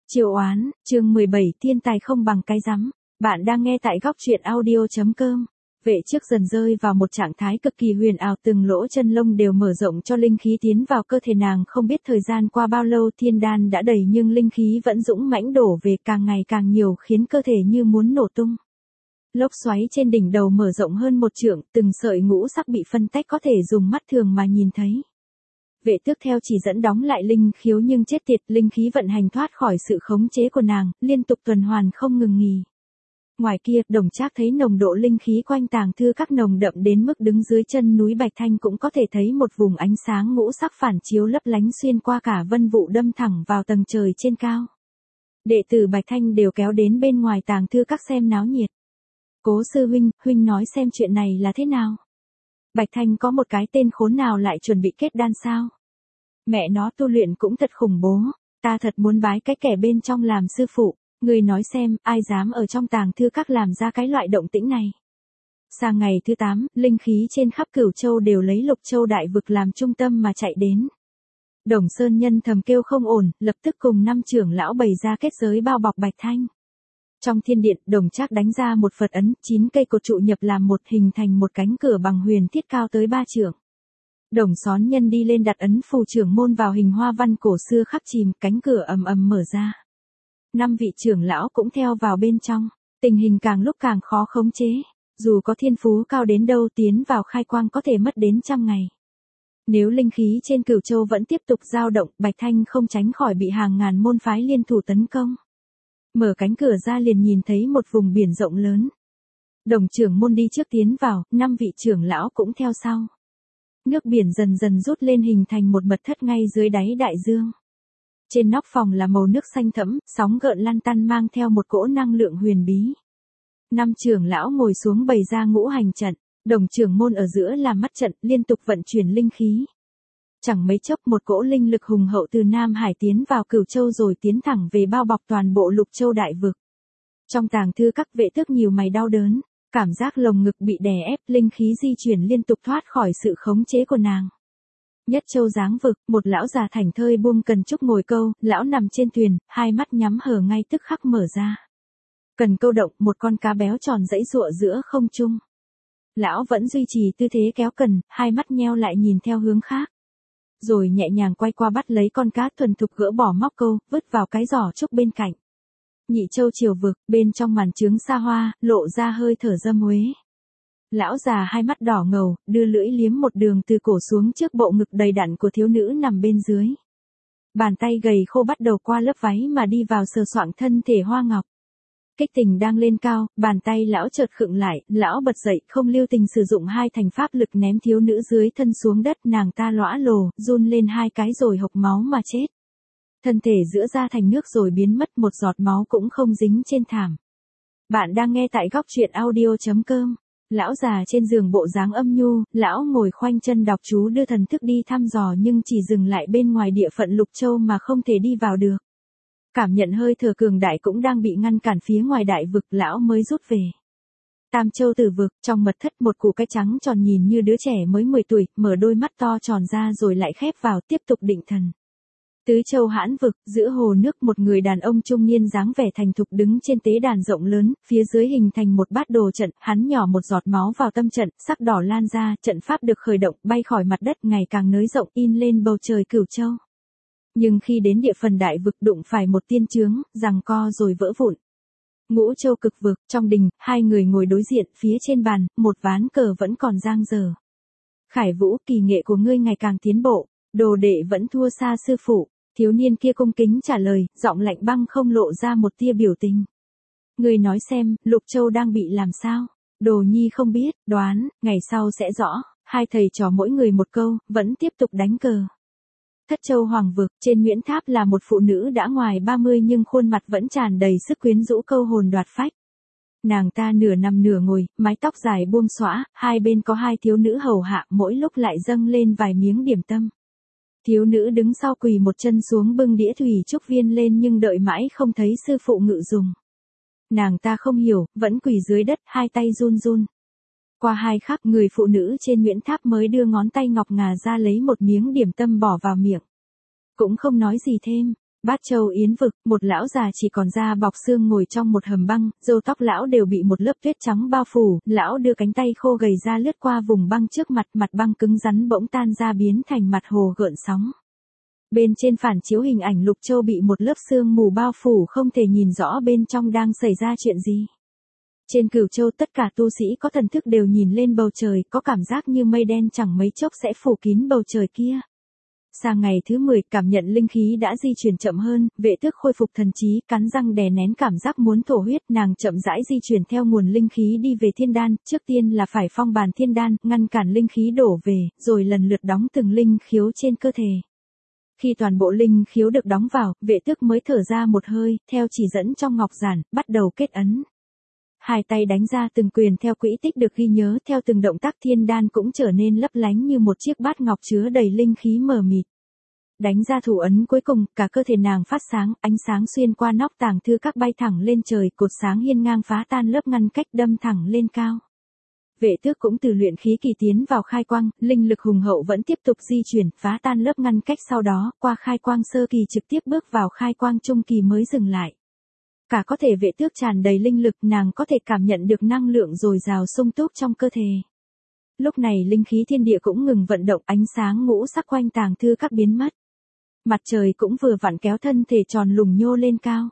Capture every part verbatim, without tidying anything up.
Triệu oán, chương mười bảy thiên tài không bằng cái rắm. Bạn đang nghe tại góc truyện audio.com. Vệ trước dần rơi vào một trạng thái cực kỳ huyền ảo, từng lỗ chân lông đều mở rộng cho linh khí tiến vào cơ thể nàng, không biết thời gian qua bao lâu thiên đan đã đầy nhưng linh khí vẫn dũng mãnh đổ về càng ngày càng nhiều khiến cơ thể như muốn nổ tung. Lốc xoáy trên đỉnh đầu mở rộng hơn một trượng, từng sợi ngũ sắc bị phân tách có thể dùng mắt thường mà nhìn thấy. Vệ tước theo chỉ dẫn đóng lại linh khiếu nhưng chết tiệt, linh khí vận hành thoát khỏi sự khống chế của nàng, liên tục tuần hoàn không ngừng nghỉ. Ngoài kia, Đồng Trác thấy nồng độ linh khí quanh tàng thư các nồng đậm đến mức đứng dưới chân núi Bạch Thanh cũng có thể thấy một vùng ánh sáng ngũ sắc phản chiếu lấp lánh xuyên qua cả vân vụ đâm thẳng vào tầng trời trên cao. Đệ tử Bạch Thanh đều kéo đến bên ngoài tàng thư các xem náo nhiệt. Cố sư huynh, huynh nói xem chuyện này là thế nào? Bạch Thanh có một cái tên khốn nào lại chuẩn bị kết đan sao? Mẹ nó tu luyện cũng thật khủng bố, ta thật muốn bái cái kẻ bên trong làm sư phụ, người nói xem, ai dám ở trong tàng thư các làm ra cái loại động tĩnh này. Sang ngày thứ tám, linh khí trên khắp Cửu Châu đều lấy Lục Châu đại vực làm trung tâm mà chạy đến. Đồng Sơn Nhân thầm kêu không ổn, lập tức cùng năm trưởng lão bày ra kết giới bao bọc Bạch Thanh. Trong thiên điện, Đồng Trác đánh ra một Phật ấn, chín cây cột trụ nhập làm một hình thành một cánh cửa bằng huyền thiết cao tới ba trượng. Đồng Xón Nhân đi lên đặt ấn phù trưởng môn vào hình hoa văn cổ xưa khắc chìm, cánh cửa ầm ầm mở ra. Năm vị trưởng lão cũng theo vào bên trong, tình hình càng lúc càng khó khống chế, dù có thiên phú cao đến đâu tiến vào khai quang có thể mất đến trăm ngày. Nếu linh khí trên Cửu Châu vẫn tiếp tục dao động, Bạch Thanh không tránh khỏi bị hàng ngàn môn phái liên thủ tấn công. Mở cánh cửa ra liền nhìn thấy một vùng biển rộng lớn. Đồng trưởng môn đi trước tiến vào, năm vị trưởng lão cũng theo sau. Nước biển dần dần rút lên hình thành một mật thất ngay dưới đáy đại dương. Trên nóc phòng là màu nước xanh thẫm, sóng gợn lăn tăn mang theo một cỗ năng lượng huyền bí. Năm trưởng lão ngồi xuống bày ra ngũ hành trận, đồng trưởng môn ở giữa làm mắt trận, liên tục vận chuyển linh khí. Chẳng mấy chốc một cỗ linh lực hùng hậu từ Nam Hải tiến vào Cửu Châu rồi tiến thẳng về bao bọc toàn bộ Lục Châu đại vực. Trong tàng thư các vệ tước nhiều mày đau đớn, cảm giác lồng ngực bị đè ép, linh khí di chuyển liên tục thoát khỏi sự khống chế của nàng. Nhất Châu giáng vực, một lão già thảnh thơi buông cần trúc ngồi câu, lão nằm trên thuyền, hai mắt nhắm hờ ngay tức khắc mở ra. Cần câu động, một con cá béo tròn dãy giụa giữa không trung. Lão vẫn duy trì tư thế kéo cần, hai mắt nheo lại nhìn theo hướng khác. Rồi nhẹ nhàng quay qua bắt lấy con cá thuần thục gỡ bỏ móc câu, vứt vào cái giỏ trúc bên cạnh. Nhị Châu chiều vực, bên trong màn trướng xa hoa, lộ ra hơi thở dâm uế. Lão già hai mắt đỏ ngầu, đưa lưỡi liếm một đường từ cổ xuống trước bộ ngực đầy đặn của thiếu nữ nằm bên dưới. Bàn tay gầy khô bắt đầu qua lớp váy mà đi vào sờ soạng thân thể hoa ngọc. Kích tình đang lên cao, bàn tay lão chợt khựng lại, lão bật dậy, không lưu tình sử dụng hai thành pháp lực ném thiếu nữ dưới thân xuống đất, nàng ta lõa lồ, run lên hai cái rồi hộc máu mà chết. Thân thể giữa ra thành nước rồi biến mất, một giọt máu cũng không dính trên thảm. Bạn đang nghe tại góc truyện audio.com. Lão già trên giường bộ dáng âm nhu, lão ngồi khoanh chân đọc chú đưa thần thức đi thăm dò nhưng chỉ dừng lại bên ngoài địa phận Lục Châu mà không thể đi vào được. Cảm nhận hơi thở cường đại cũng đang bị ngăn cản phía ngoài đại vực, lão mới rút về. Tam Châu Tử vực, trong mật thất một cụ cái trắng tròn nhìn như đứa trẻ mới mười tuổi, mở đôi mắt to tròn ra rồi lại khép vào tiếp tục định thần. Tứ Châu Hãn vực, giữa hồ nước một người đàn ông trung niên dáng vẻ thành thục đứng trên tế đàn rộng lớn, phía dưới hình thành một bát đồ trận, hắn nhỏ một giọt máu vào tâm trận, sắc đỏ lan ra, trận pháp được khởi động, bay khỏi mặt đất ngày càng nới rộng in lên bầu trời Cửu Châu. Nhưng khi đến địa phần đại vực đụng phải một tiên chướng, giằng co rồi vỡ vụn. Ngũ Châu Cực vực, trong đình, hai người ngồi đối diện, phía trên bàn, một ván cờ vẫn còn dang dở. Khải Vũ, kỳ nghệ của ngươi ngày càng tiến bộ, đồ đệ vẫn thua xa sư phụ. Thiếu niên kia cung kính trả lời, giọng lạnh băng không lộ ra một tia biểu tình. Người nói xem, Lục Châu đang bị làm sao? Đồ nhi không biết, đoán, ngày sau sẽ rõ. Hai thầy trò mỗi người một câu, vẫn tiếp tục đánh cờ. Thất Châu Hoàng vực, trên Nguyễn Tháp là một phụ nữ đã ngoài ba mươi nhưng khuôn mặt vẫn tràn đầy sức quyến rũ câu hồn đoạt phách. Nàng ta nửa nằm nửa ngồi, mái tóc dài buông xõa, hai bên có hai thiếu nữ hầu hạ, mỗi lúc lại dâng lên vài miếng điểm tâm. Thiếu nữ đứng sau quỳ một chân xuống bưng đĩa thủy trúc viên lên nhưng đợi mãi không thấy sư phụ ngự dùng. Nàng ta không hiểu, vẫn quỳ dưới đất, hai tay run run. Qua hai khắc, người phụ nữ trên Nguyễn Tháp mới đưa ngón tay ngọc ngà ra lấy một miếng điểm tâm bỏ vào miệng. Cũng không nói gì thêm, Bát Châu Yến vực, một lão già chỉ còn da bọc xương ngồi trong một hầm băng, râu tóc lão đều bị một lớp tuyết trắng bao phủ, lão đưa cánh tay khô gầy ra lướt qua vùng băng trước mặt, mặt băng cứng rắn bỗng tan ra biến thành mặt hồ gợn sóng. Bên trên phản chiếu hình ảnh Lục Châu bị một lớp sương mù bao phủ không thể nhìn rõ bên trong đang xảy ra chuyện gì. Trên Cửu Châu tất cả tu sĩ có thần thức đều nhìn lên bầu trời, có cảm giác như mây đen chẳng mấy chốc sẽ phủ kín bầu trời kia. Sang ngày thứ mười, cảm nhận linh khí đã di chuyển chậm hơn, Vệ Tước khôi phục thần trí, cắn răng đè nén cảm giác muốn thổ huyết, nàng chậm rãi di chuyển theo nguồn linh khí đi về thiên đan, trước tiên là phải phong bàn thiên đan, ngăn cản linh khí đổ về, rồi lần lượt đóng từng linh khiếu trên cơ thể. Khi toàn bộ linh khiếu được đóng vào, Vệ Tước mới thở ra một hơi, theo chỉ dẫn trong ngọc giản, bắt đầu kết ấn. Hai tay đánh ra từng quyền theo quỹ tích được ghi nhớ, theo từng động tác thiên đan cũng trở nên lấp lánh như một chiếc bát ngọc chứa đầy linh khí mờ mịt. Đánh ra thủ ấn cuối cùng, cả cơ thể nàng phát sáng, ánh sáng xuyên qua nóc tàng thư các bay thẳng lên trời, cột sáng hiên ngang phá tan lớp ngăn cách đâm thẳng lên cao. Vệ Tước cũng từ luyện khí kỳ tiến vào khai quang, linh lực hùng hậu vẫn tiếp tục di chuyển, phá tan lớp ngăn cách sau đó, qua khai quang sơ kỳ trực tiếp bước vào khai quang trung kỳ mới dừng lại. Cả có thể Vệ Tước tràn đầy linh lực, nàng có thể cảm nhận được năng lượng dồi dào sung túc trong cơ thể. Lúc này linh khí thiên địa cũng ngừng vận động, ánh sáng ngũ sắc quanh tàng thư các biến mất. Mặt trời cũng vừa vặn kéo thân thể tròn lùng nhô lên cao.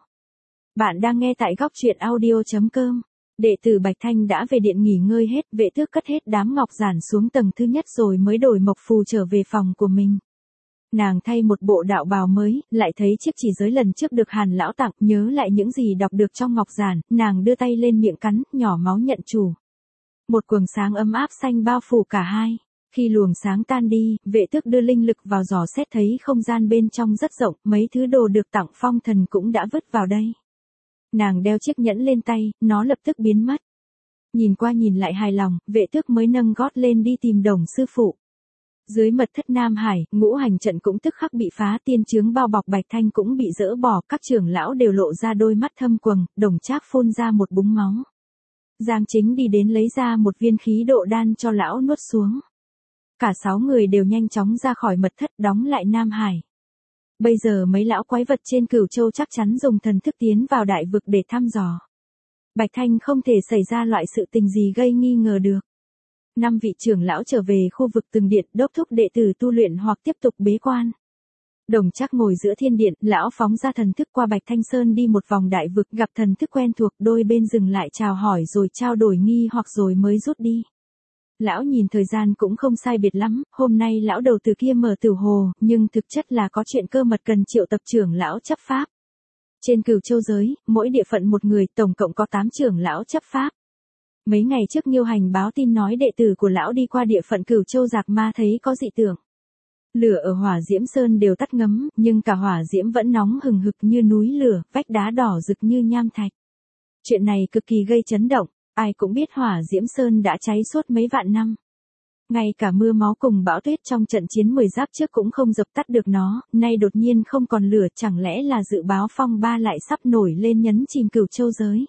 Bạn đang nghe tại góc truyện audio chấm com. Đệ tử Bạch Thanh đã về điện nghỉ ngơi hết, Vệ Tước cất hết đám ngọc giản xuống tầng thứ nhất rồi mới đổi mộc phù trở về phòng của mình. Nàng thay một bộ đạo bào mới, lại thấy chiếc chỉ giới lần trước được Hàn lão tặng, nhớ lại những gì đọc được trong ngọc giản, nàng đưa tay lên miệng cắn, nhỏ máu nhận chủ. Một quầng sáng ấm áp xanh bao phủ cả hai. Khi luồng sáng tan đi, Vệ Tước đưa linh lực vào dò xét thấy không gian bên trong rất rộng, mấy thứ đồ được tặng phong thần cũng đã vứt vào đây. Nàng đeo chiếc nhẫn lên tay, nó lập tức biến mất. Nhìn qua nhìn lại hài lòng, Vệ Tước mới nâng gót lên đi tìm Đồng sư phụ. Dưới mật thất Nam Hải, ngũ hành trận cũng tức khắc bị phá, tiên chướng bao bọc Bạch Thanh cũng bị dỡ bỏ, các trưởng lão đều lộ ra đôi mắt thâm quầng, Đồng Trác phun ra một búng máu. Giang Chính đi đến lấy ra một viên khí độ đan cho lão nuốt xuống. Cả sáu người đều nhanh chóng ra khỏi mật thất, đóng lại Nam Hải. Bây giờ mấy lão quái vật trên Cửu Châu chắc chắn dùng thần thức tiến vào đại vực để thăm dò. Bạch Thanh không thể xảy ra loại sự tình gì gây nghi ngờ được. Năm vị trưởng lão trở về khu vực từng điện, đốc thúc đệ tử tu luyện hoặc tiếp tục bế quan. Đồng Trác ngồi giữa thiên điện, lão phóng ra thần thức qua Bạch Thanh Sơn đi một vòng đại vực, gặp thần thức quen thuộc, đôi bên dừng lại chào hỏi rồi trao đổi nghi hoặc rồi mới rút đi. Lão nhìn thời gian cũng không sai biệt lắm, hôm nay lão đầu từ kia mở tử hồ, nhưng thực chất là có chuyện cơ mật cần triệu tập trưởng lão chấp pháp. Trên Cửu Châu giới, mỗi địa phận một người, tổng cộng có tám trưởng lão chấp pháp. Mấy ngày trước Nghiêu Hành báo tin nói đệ tử của lão đi qua địa phận Cửu Châu Giạc Ma thấy có dị tượng. Lửa ở Hỏa Diễm Sơn đều tắt ngấm, nhưng cả hỏa diễm vẫn nóng hừng hực như núi lửa, vách đá đỏ rực như nham thạch. Chuyện này cực kỳ gây chấn động, ai cũng biết Hỏa Diễm Sơn đã cháy suốt mấy vạn năm. Ngay cả mưa máu cùng bão tuyết trong trận chiến mười giáp trước cũng không dập tắt được nó, nay đột nhiên không còn lửa, chẳng lẽ là dự báo phong ba lại sắp nổi lên nhấn chìm Cửu Châu giới.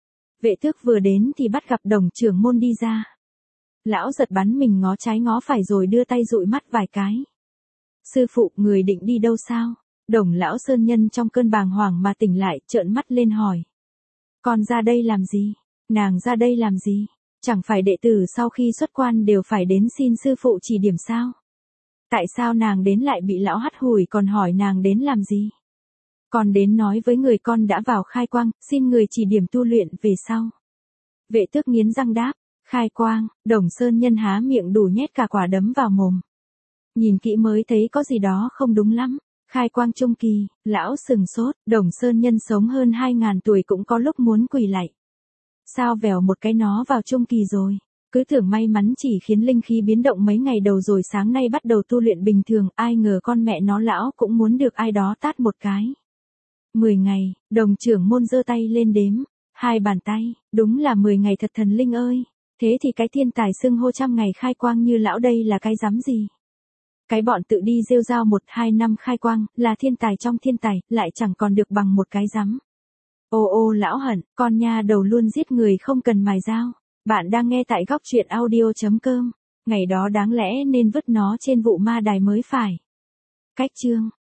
Vệ Tước vừa đến thì bắt gặp Đồng trưởng môn đi ra. Lão giật bắn mình ngó trái ngó phải rồi đưa tay dụi mắt vài cái. Sư phụ, người định đi đâu sao? Đồng lão sơn nhân trong cơn bàng hoàng mà tỉnh lại, trợn mắt lên hỏi. Con ra đây làm gì? Nàng ra đây làm gì? Chẳng phải đệ tử sau khi xuất quan đều phải đến xin sư phụ chỉ điểm sao? Tại sao nàng đến lại bị lão hắt hủi còn hỏi nàng đến làm gì? Con đến nói với người con đã vào khai quang, xin người chỉ điểm tu luyện về sau. Vệ Tước nghiến răng đáp, khai quang, Đồng sơn nhân há miệng đủ nhét cả quả đấm vào mồm. Nhìn kỹ mới thấy có gì đó không đúng lắm. Khai quang trung kỳ, lão sừng sốt, Đồng sơn nhân sống hơn hai ngàn tuổi cũng có lúc muốn quỳ lạy. Sao vèo một cái nó vào trung kỳ rồi? Cứ tưởng may mắn chỉ khiến linh khí biến động mấy ngày đầu rồi sáng nay bắt đầu tu luyện bình thường, ai ngờ con mẹ nó lão cũng muốn được ai đó tát một cái. Mười ngày, Đồng trưởng môn giơ tay lên đếm. Hai bàn tay, đúng là mười ngày thật thần linh ơi. Thế thì cái thiên tài xưng hô trăm ngày khai quang như lão đây là cái dám gì? Cái bọn tự đi rêu rao một hai năm khai quang, là thiên tài trong thiên tài, lại chẳng còn được bằng một cái dám. Ô ô lão hận, con nha đầu luôn giết người không cần mài dao. Bạn đang nghe tại góc truyện audio chấm com. Ngày đó đáng lẽ nên vứt nó trên vụ ma đài mới phải. Cách chương.